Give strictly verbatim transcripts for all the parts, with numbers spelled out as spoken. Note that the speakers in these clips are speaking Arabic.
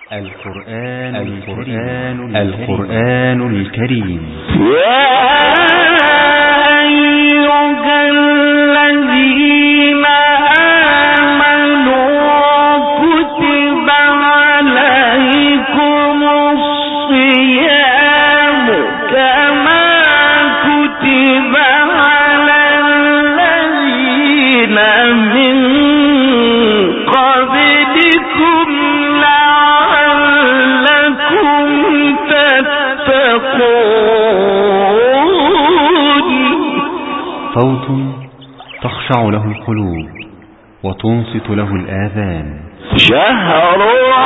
القرآن القرآن القرآن الكريم. يا أيها الذين آمنوا كتب عليكم الصيام كما كتب على الذين من قبلكم لعلكم تتقون. صوت تخشع له القلوب وتنصت له الآذان. شهر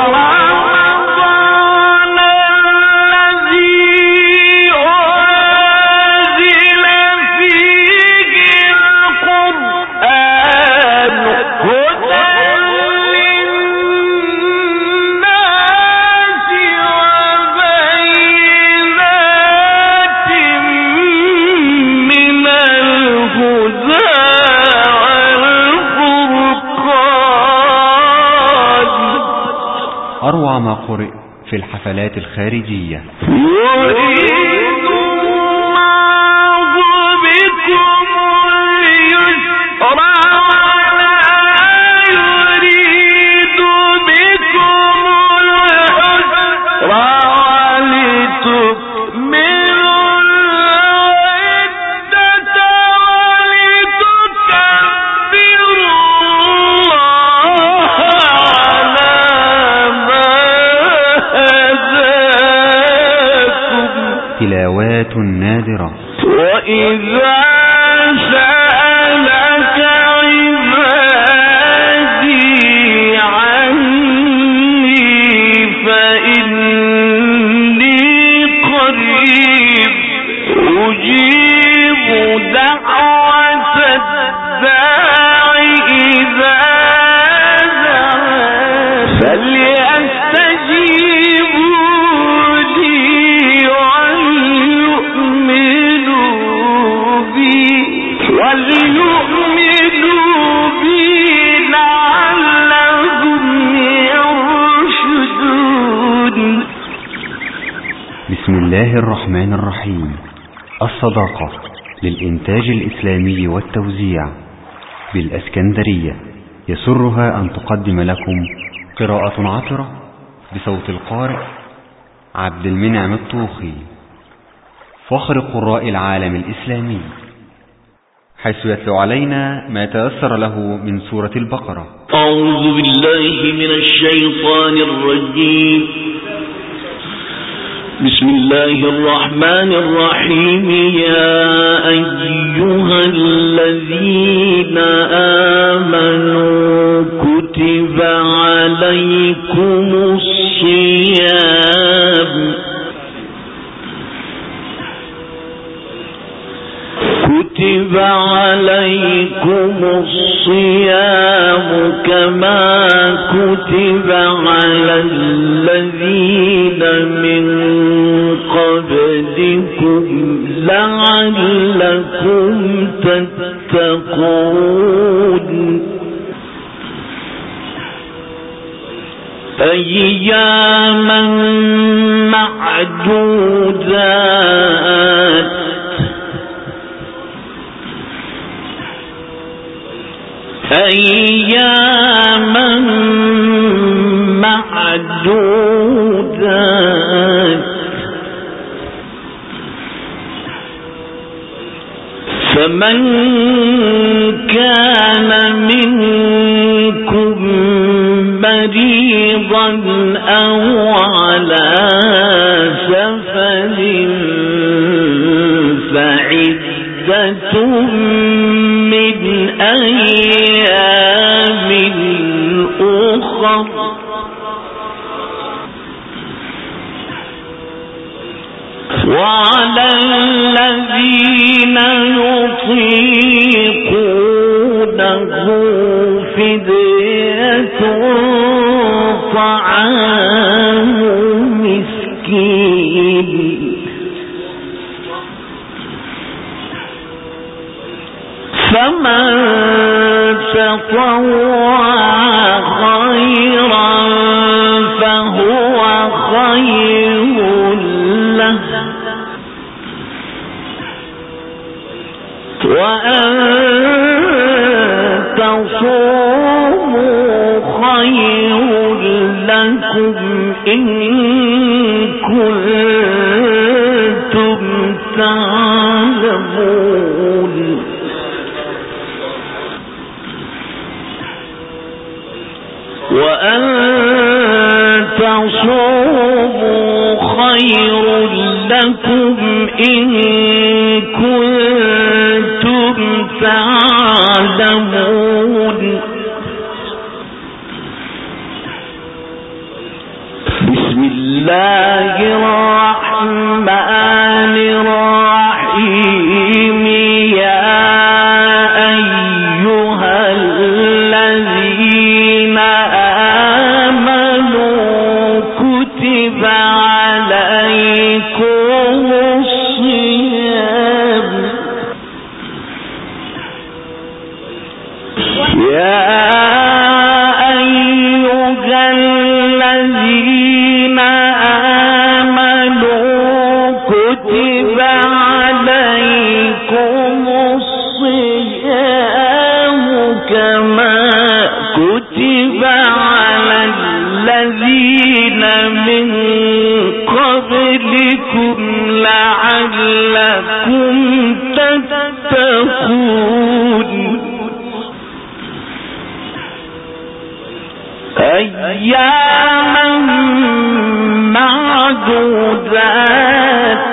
رمضان الذي أنزل فيه القرآن هدى للناس وبينات من الهدى أروع ما قرئ في الحفلات الخارجية. يريد الله بكم اليسر ولا يريد بكم العسر ولتكملوا العدة ولتكبروا الله على تلاوات نادرة. وإذا سألك عبادي عني فإني قريب أجيب دعوة الداع إذا دعان فليستجيبوا لي وليؤمنوا بي لعلهم يرشدون. بسم الله الرحمن الرحيم. الصداقة للإنتاج الإسلامي والتوزيع بالأسكندرية يسرها أن تقدم لكم قراءة عطرة بصوت القارئ عبد المنعم الطوخي، فخر قراء العالم الإسلامي، حيث يتلو علينا ما تيسر له من سورة البقرة. أعوذ بالله من الشيطان الرجيم. بسم الله الرحمن الرحيم. يا أيها الذين آمنوا كتب عليكم الصيام كتب عليكم الصيام كما كتب على الذين من قبلكم لعلكم تتقون. أياما معدودات أياما معدودات فمن كان منكم مريضا أو على سفر فعدة من أيام أخر وعلى الذين يطيقونه فدية طعام مسكين فمن تطوع خيرا فهو تصوموا خير لكم إن كنتم تعلمون وأن تصوموا خير لكم إن كنتم تعلمون بسم الله الرحمن الرحيم يا أيها الذين آمنوا كتب عليكم الصيام يا أيها الذين آمنوا كتب عليكم الصيام كما كتب على الذين من قبلكم لعلكم تتقون أياما معدودات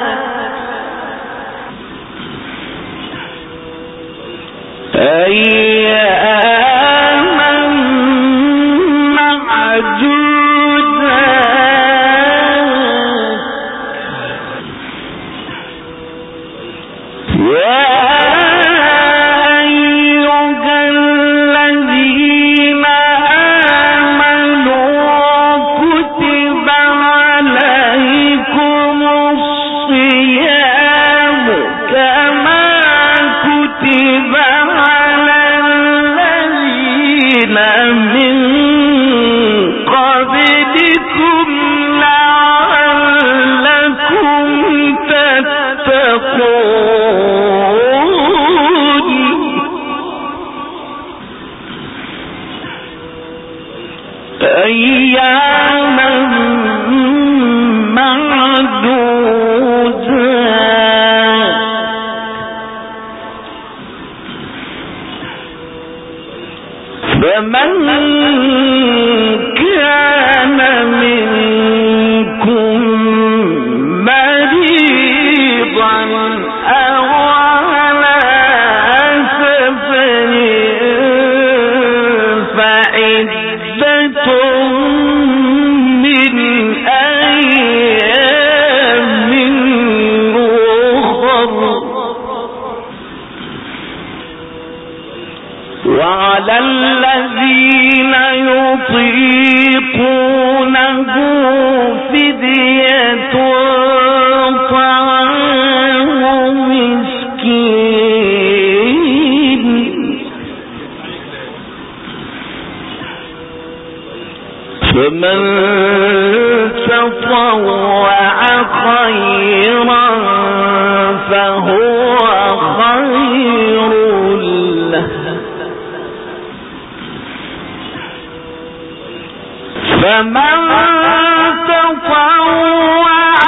أياما معدودات يا أياما معدودات فمن كان منكم مريضا أو على سفر فعدة من أيام أخر وعلى الذين يطيقونه فدية طعام مسكين فمن تطوع خيرا فهو خير له فمن تطوع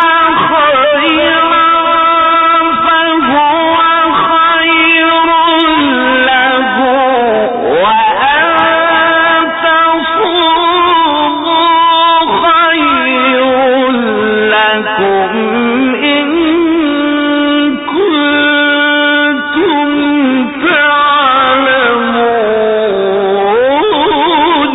خيرا فهو خير له وأن تصوموا خير لكم إن كنتم تعلمون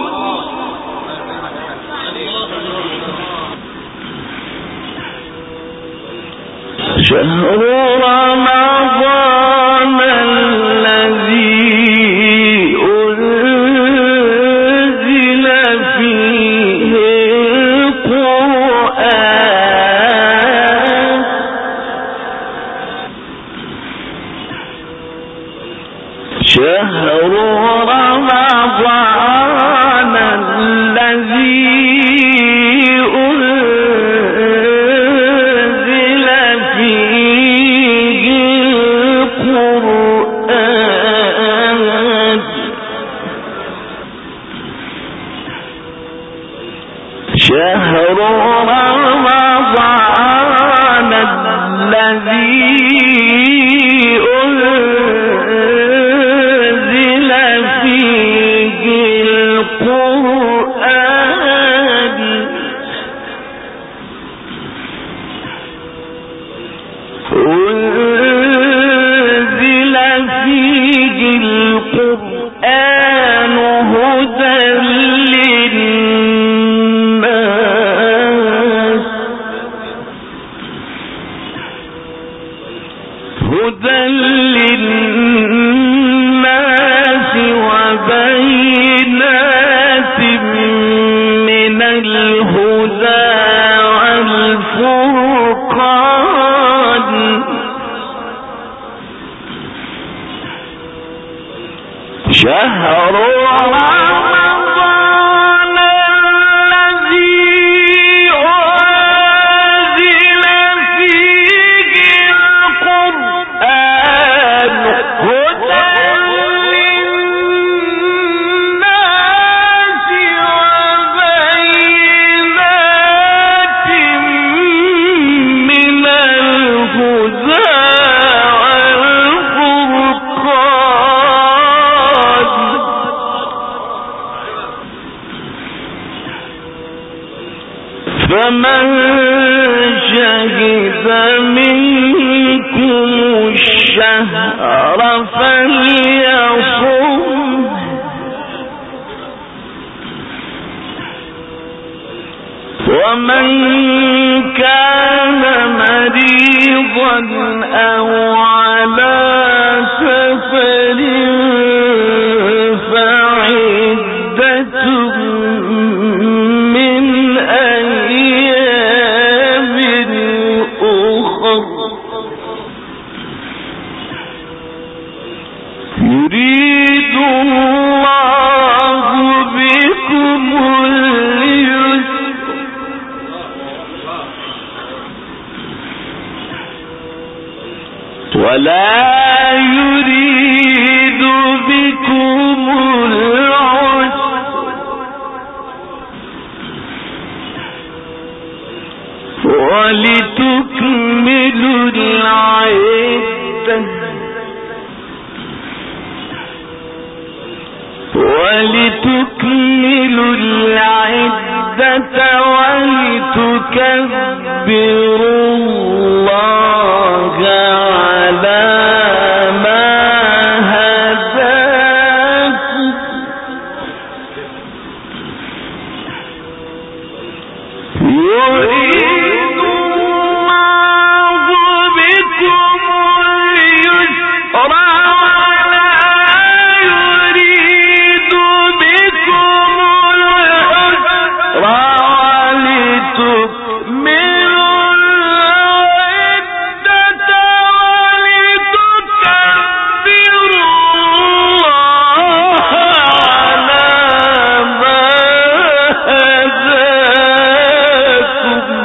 شهر رمضان الذي أنزل فيه القرآن شهر رمضان الذي أنزل فيه ولا يريد بكم العسر ولتكملوا العدة ولتكملوا العدة ولتكبروا الله على ما هداكم يريد الله بكم اليسر ولا يريد بكم العسر ولتكملوا العدة ولتكبروا الله على ما هداكم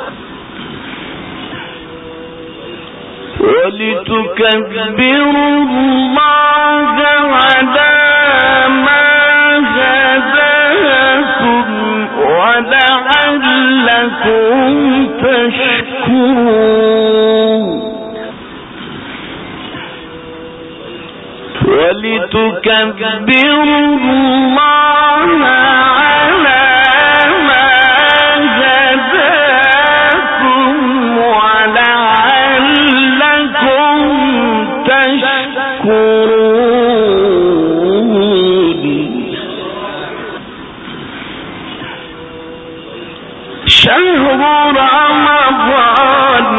ولتكبروا الله على ما هداكم ولعلكم تشكرون ولتكبروا الله على ما هداكم ولعلكم تشكرون شهر رمضان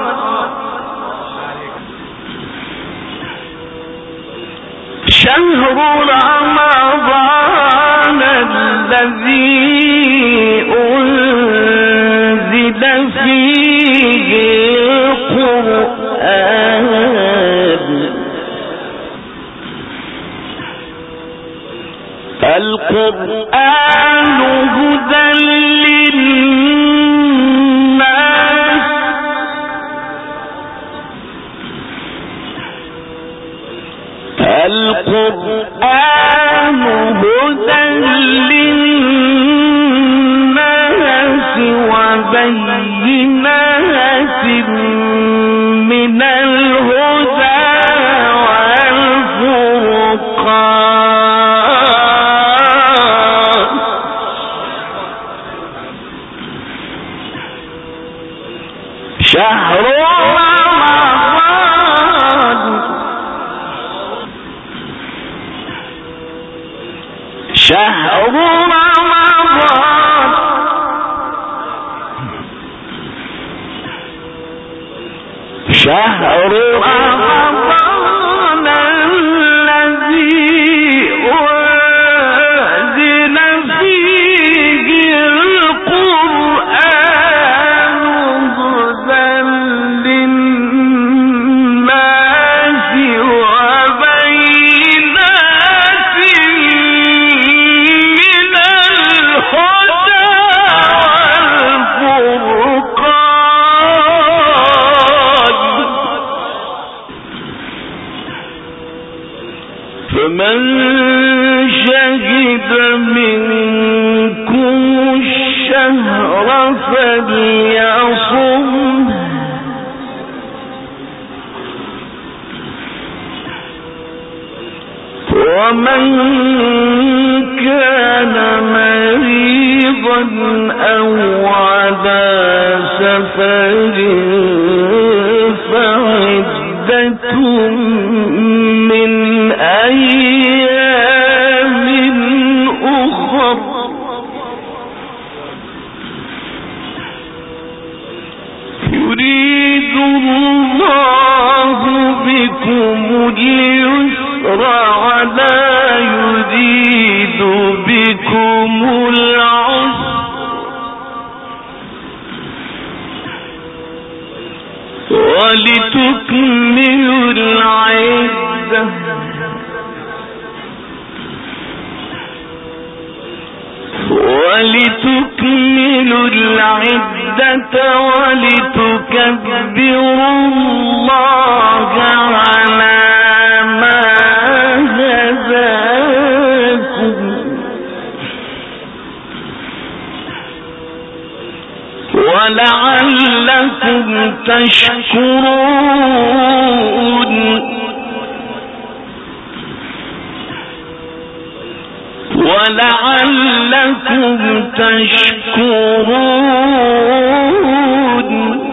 شهر رمضان الذي أنزل فيه القرآن القرآن هدى للناس القرآن هدى للناس وبينات من الهدى والفرقان شهر رمضان شهر رمضان شهر رمضان الذي أنزل فيه القرآن هدى للناس وبينات شهد منكم الشهر فليصم ومن كان مريضا أو على سفر فعدة من أيام أخر يريد الله بكم اليسر ولا يريد بكم العسر ولتكملوا العدة ولتكملوا العدة ولتكبروا الله على ما هداكم ولعلكم تشكرون ولعلكم تشكرون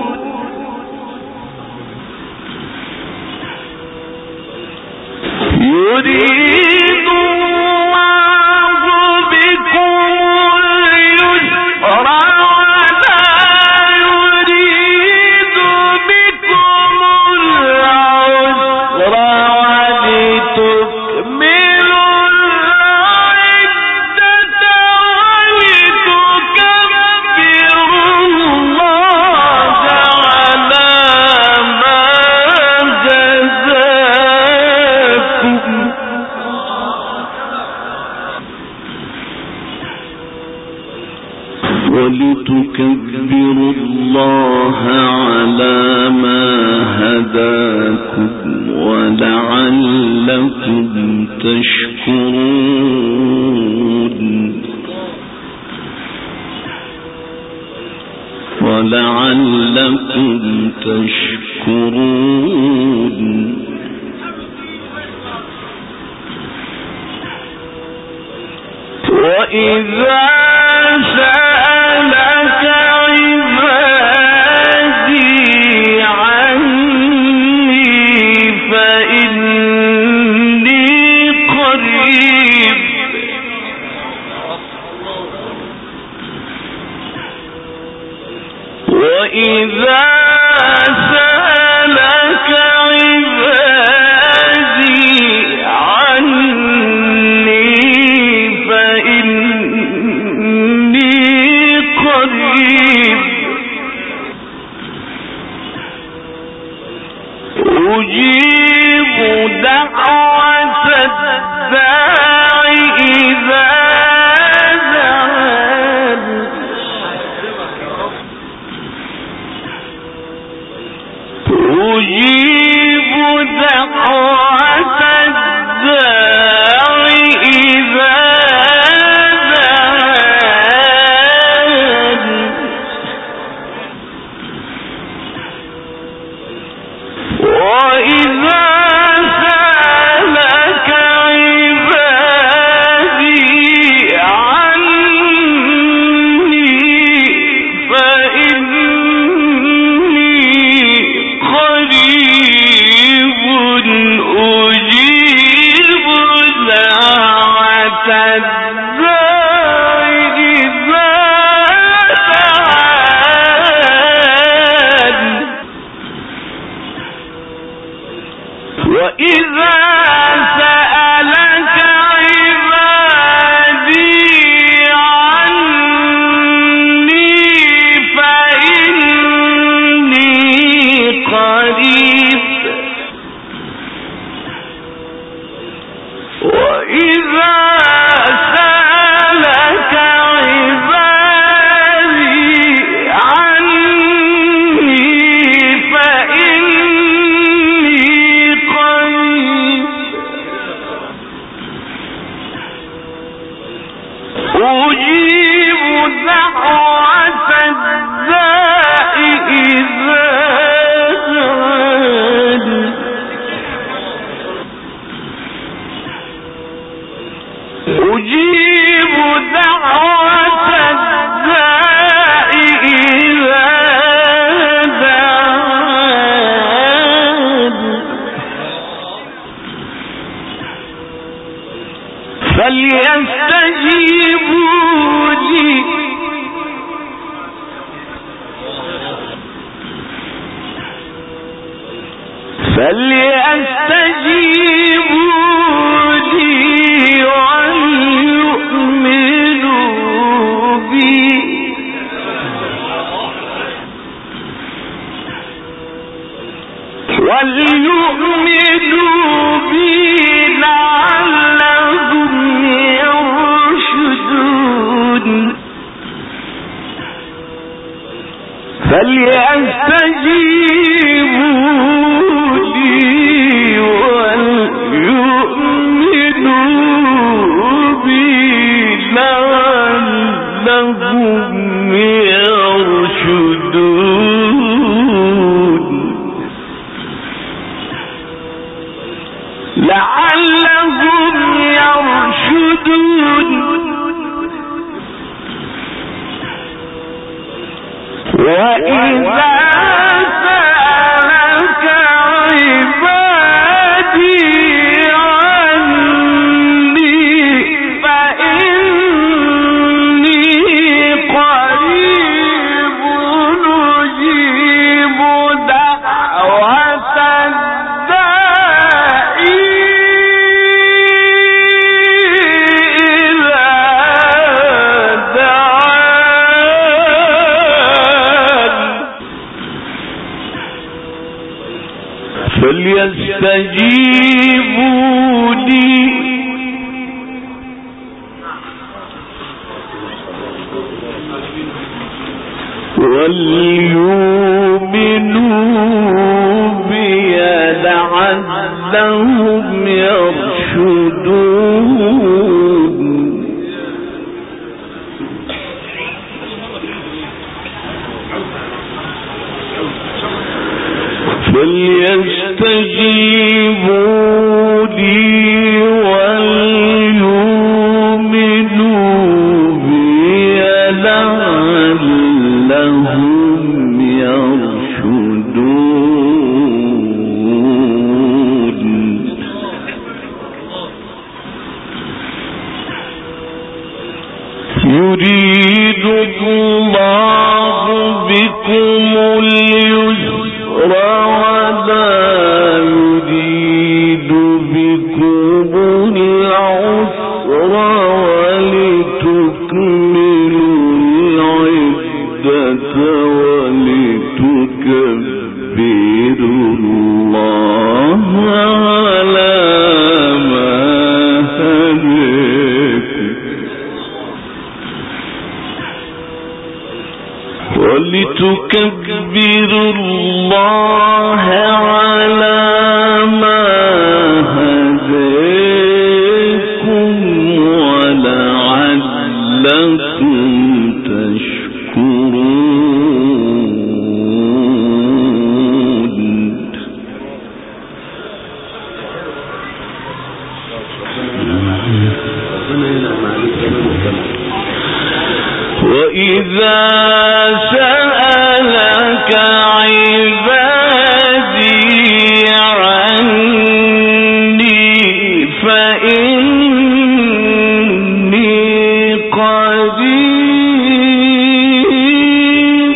يريد الله بكم اليسر ولا يريد بكم العسر ولتكملوا العدة ولتكبروا الله على ما هداكم ولتكبروا الله على ما هداكم ولعلكم تشكرون ولعلكم تشكرون وإذا سألك عبادي عني فإني قريب وإذا سألك عبادي عني فإني قريب أجيب دعوة الداع إذا دعان أجيب دعوة الداع إذا دعان وإذا سألك عبادي عني فإني قريب أجيب دعوة الداع إذا دعان وإذا سألك عبادي عني فإني قريب وإذا سألك فليستجيبوا لي وليؤمنوا بي لعلهم يرشدون فليستجيبوا لي وليؤمنوا بي لعلهم يرشدون يريد الله بكم اليسر ولا يريد بكم العسر ولتكملوا العدة ولتكبروا الله على ما هداكم ولتكبروا الله على ما هداكم ولعلكم تشكرون وإذا سألك عبادي عني فإني قريب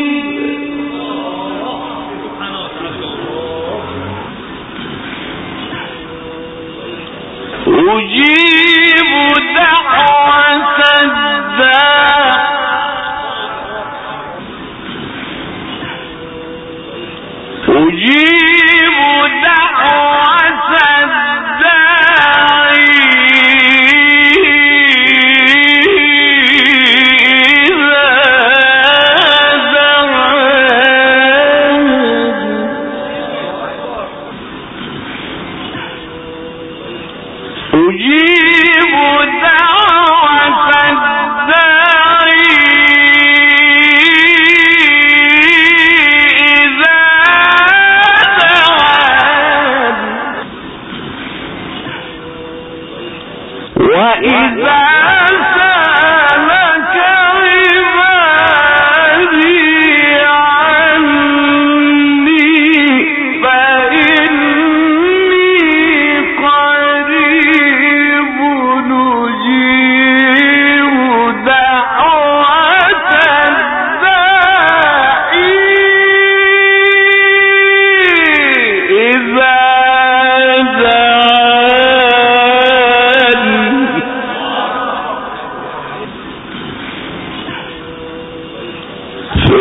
أجيب دعوة الداع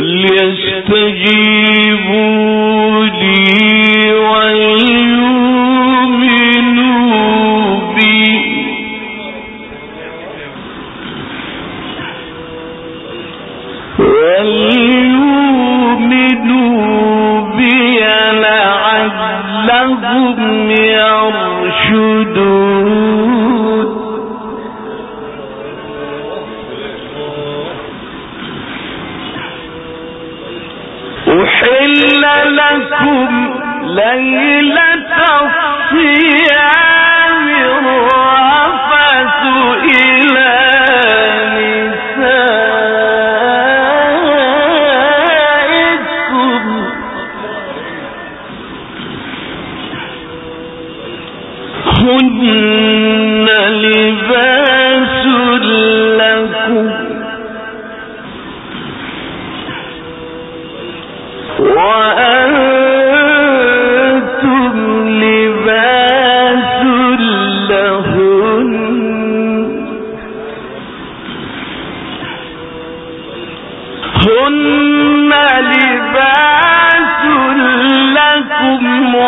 فليستجيبوا لي وليؤمنوا بي وليؤمنوا بي لعلهم يرشدون. أحل لكم ليلة الصيام الرفث إلى نسائكم هن لباس لكم وأنتم لباس لهن هن لباس لكم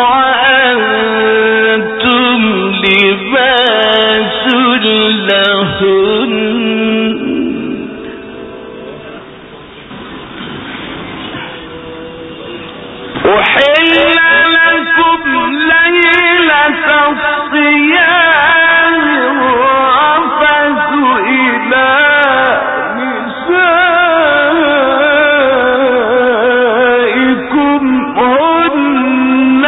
وأنتم لباس لهن. أحل لكم ليلة الصيام الرفث إلى نسائكم هن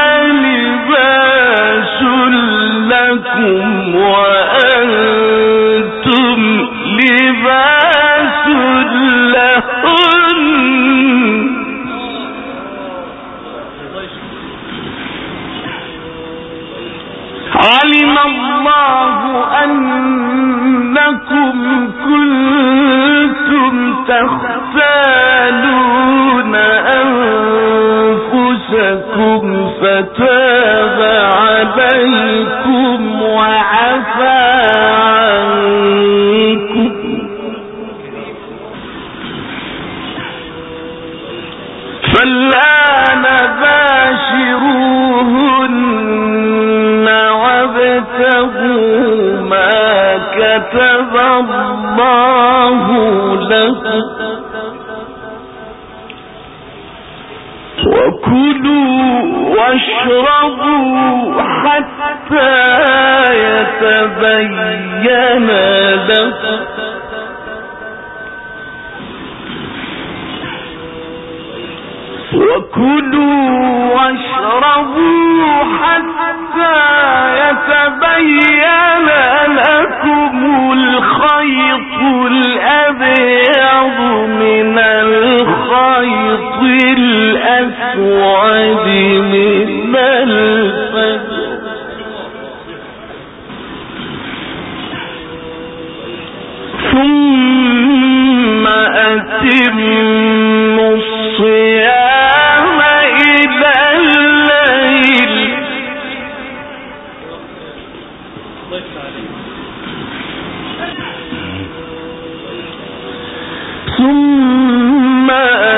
لباس لكم وأنتم لباس لهن. علم الله أنكم كنتم تختانون أنفسكم فتاب عليكم وعفى عنكم فالآن باشروهن وابتغوا ما كتب الله لكم وكلوا واشربوا حتى يتبين لكم وكلوا واشربوا حتى يتبين لكم الخيط الأبيض من الخيط الأسود من الفجر ثم أتموا الصيام إلى الليل ثم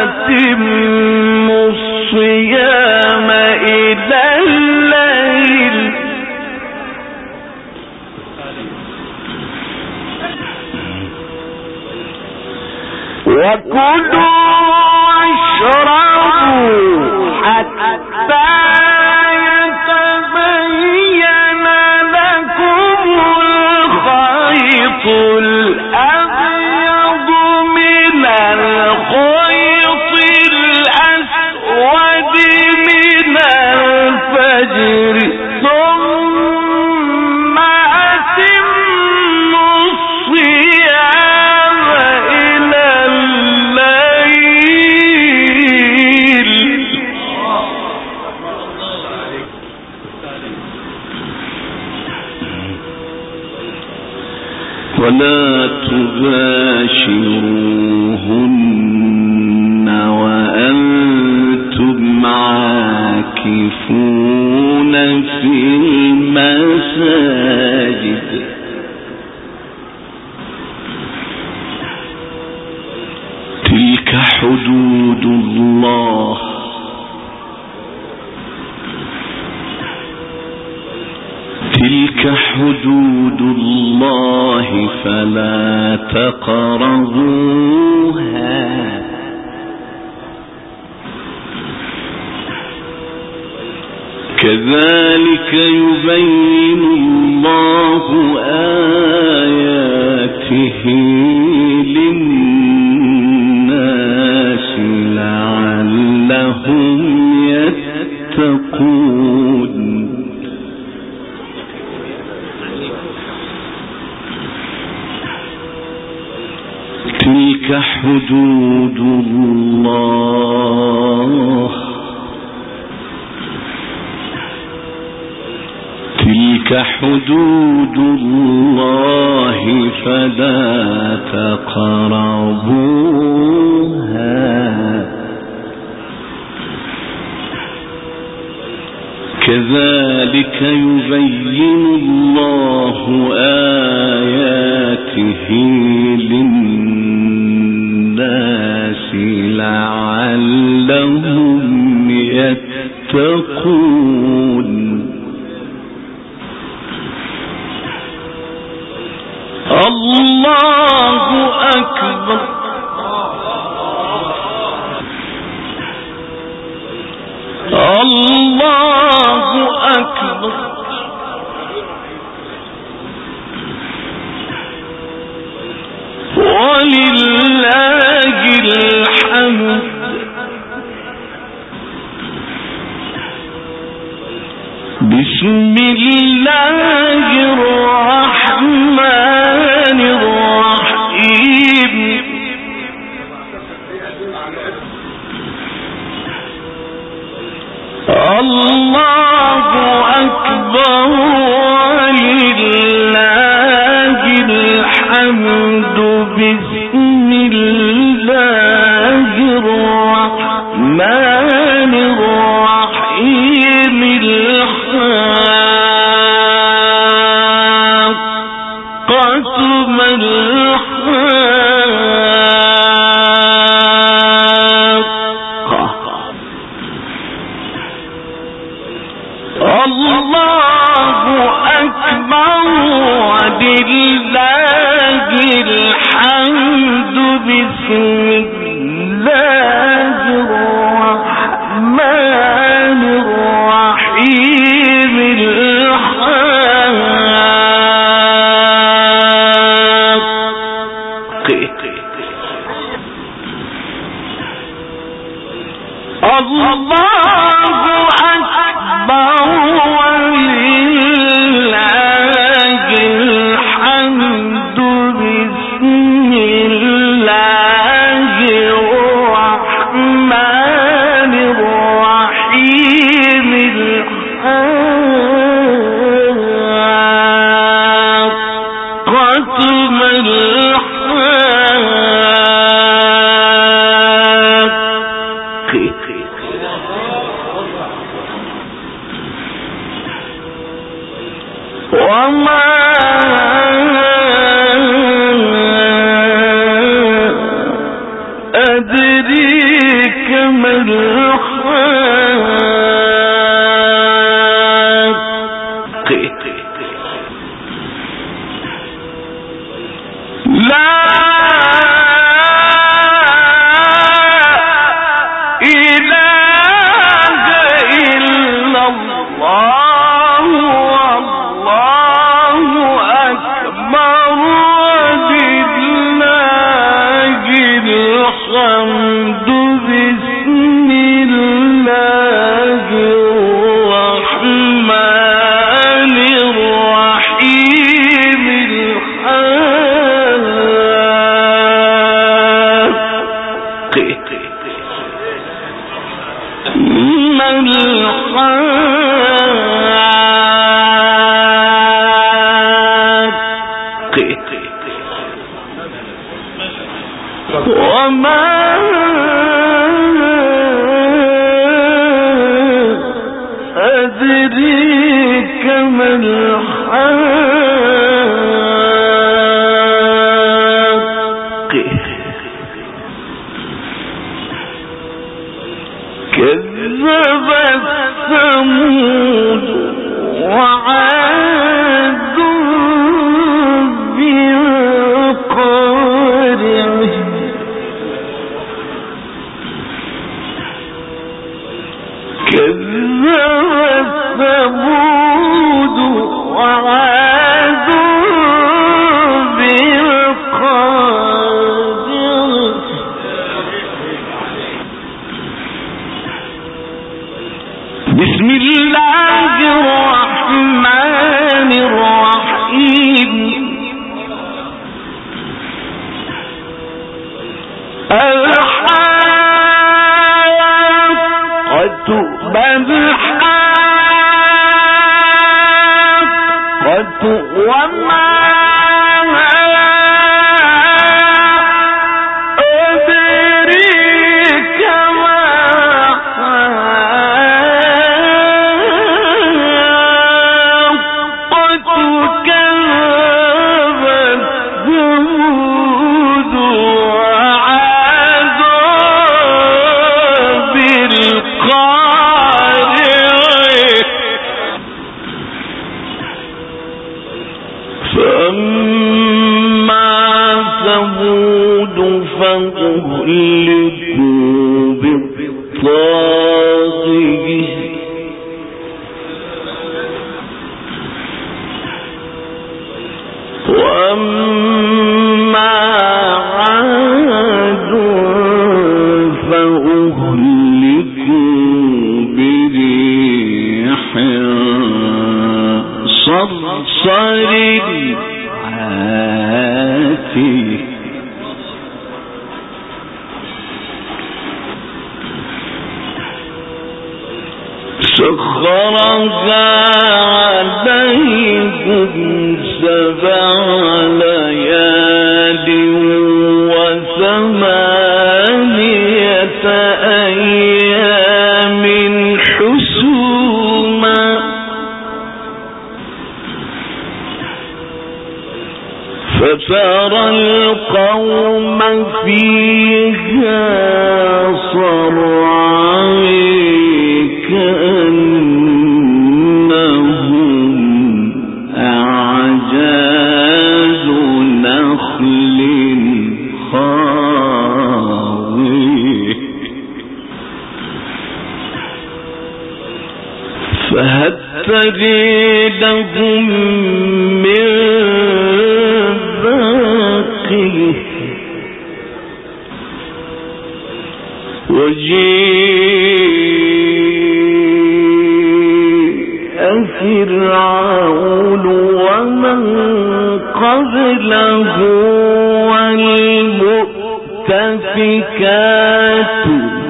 أتموا الصيام إلى الليل وكلوا واشربوا حتى يتبين لكم الخيط الأبيض من الخيط الأسود من الفجر ثم أتموا الصيام إلى الليل ولا تباشروهن وأنتم عاكفون في المساجد تلك حدود الله تلك حدود الله فلا تقربوها كذلك يبين الله آياته للناس لعلهم يتقون تلك حدود الله تلك حدود الله فلا تقربوها كذلك يبين الله آياته للناس لعلهم يتقون الله أكبر الله أكبر ولله الحمد بسم الله الرحمن الرحيم الله أكبر ولله الحمد بسم الله الرحمن الرحيم الحاقة ما الحاقة الله أكبر ولله الحمد بسم الله الرحمن الرحيم الحاقة الله أكبر ولله الحمد بسم الله الرحمن الرحيم الحاقة ما الحاقة وما أدريك ما الحاقة لا إله إلا الله والله أكبر ولله الحمد بسم الله الرحمن الرحيم الحاقة ما الحاقة وما أدريك ما الحاقة وثمود وعاد بالقارعة كذب ثمود وعاد بالقارعة بسم الله الرحمن الرحيم الحاقة ما الحاقة وما أدريك ما الحاقة كذبت ثمود وعاد بالقارعة فأما ثمود فأهلكوا بالطاغية وأما عاد فأهلكوا بريح صرصر عاتيه سخرها عليهم سبع ليال وثمانية أيام حسوما فترى القوم فيها صرعى كأنهم أعجاز نخل خاوية فهل تجد لهم من باقيه وجيء فرعون ومن قبله والمؤتفكات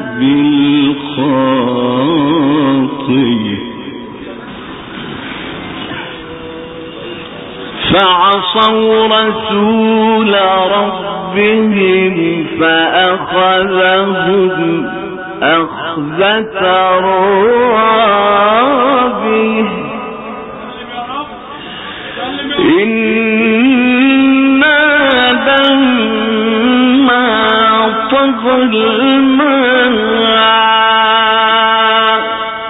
بالخاطئة فعصوا رسول ربهم فأخذهم أخذة رابية إنا لما طغى الماء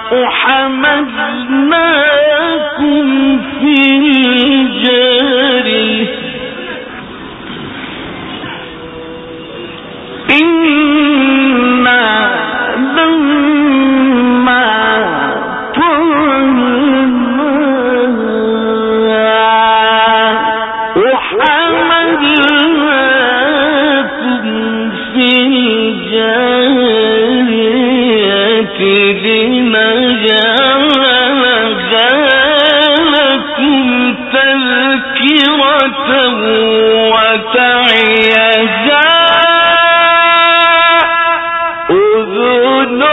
حملناكم في الجارية إنا لما طغى الماء حملناكم في الجارية لنجعلها لكم تذكرة وتعيها أذن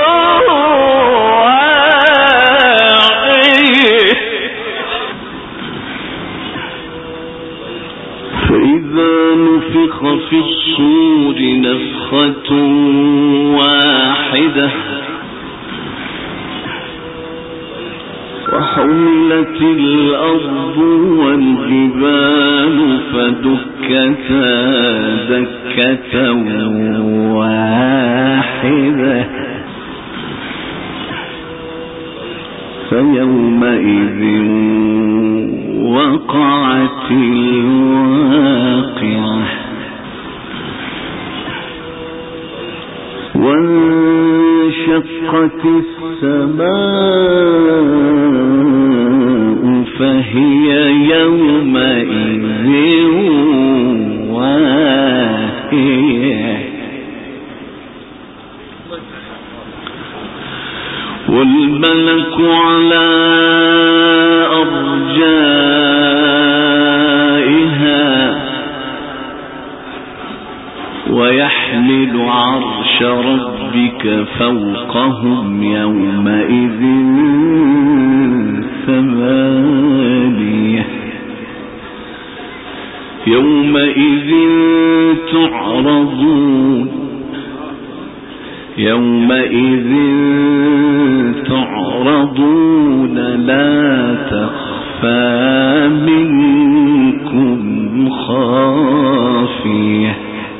واعية فإذا نفخ في الصور نفخة واحدة وحملت الأرض والجبال فدكتا دكة واحدة فيومئذ وقعت الواقعة وانشقت السماء فهي يومئذ واهية والملك على أرجائها ويحمل عرش ربك فوقهم يومئذ ثمانية يومئذ تعرضون يومئذ تعرضون لا تخفى منكم خافية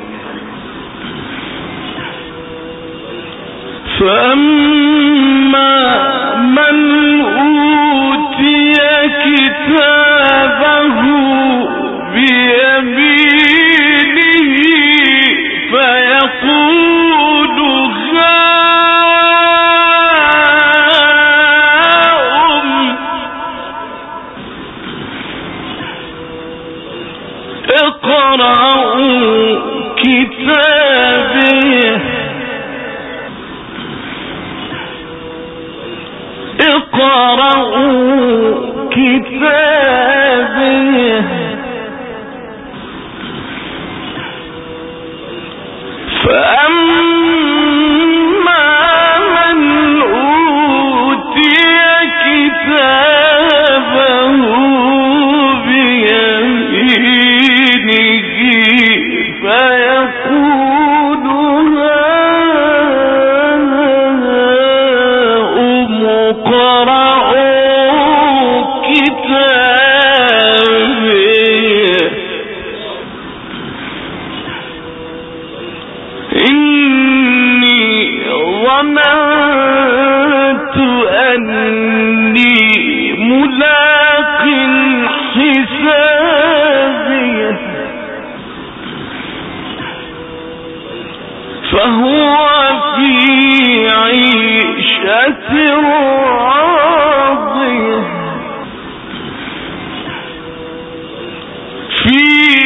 فأما من أوتي كتابه بيمينه فيقول هاؤم اقرأوا كتابيه اقرأوا كتابيه فأما من أوتي كتابه بيمينه فيقول هاؤم اقرءوا كتابيه إني ظننت أني ملاق حسابيه فهو في عيشة راضية في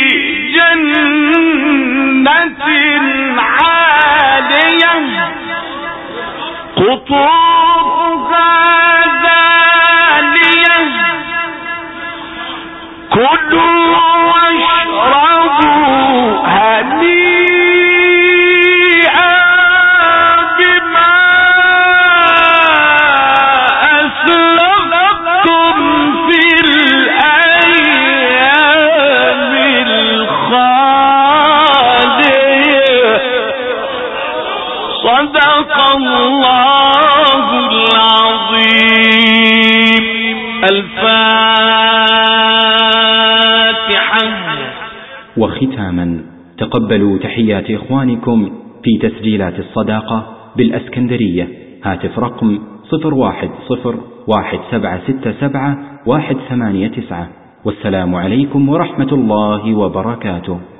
جنة عالية قطوفها دانية كلوا واشربوا هنيئا بما أسلفتم في الأيام الخالية صدق الله العظيم. الفاتحة. وختاما تقبلوا تحيات إخوانكم في تسجيلات الصداقة بالأسكندرية، هاتف رقم صفر واحد صفر واحد سبعة ستة سبعة واحد ثمانية تسعة، والسلام عليكم ورحمة الله وبركاته.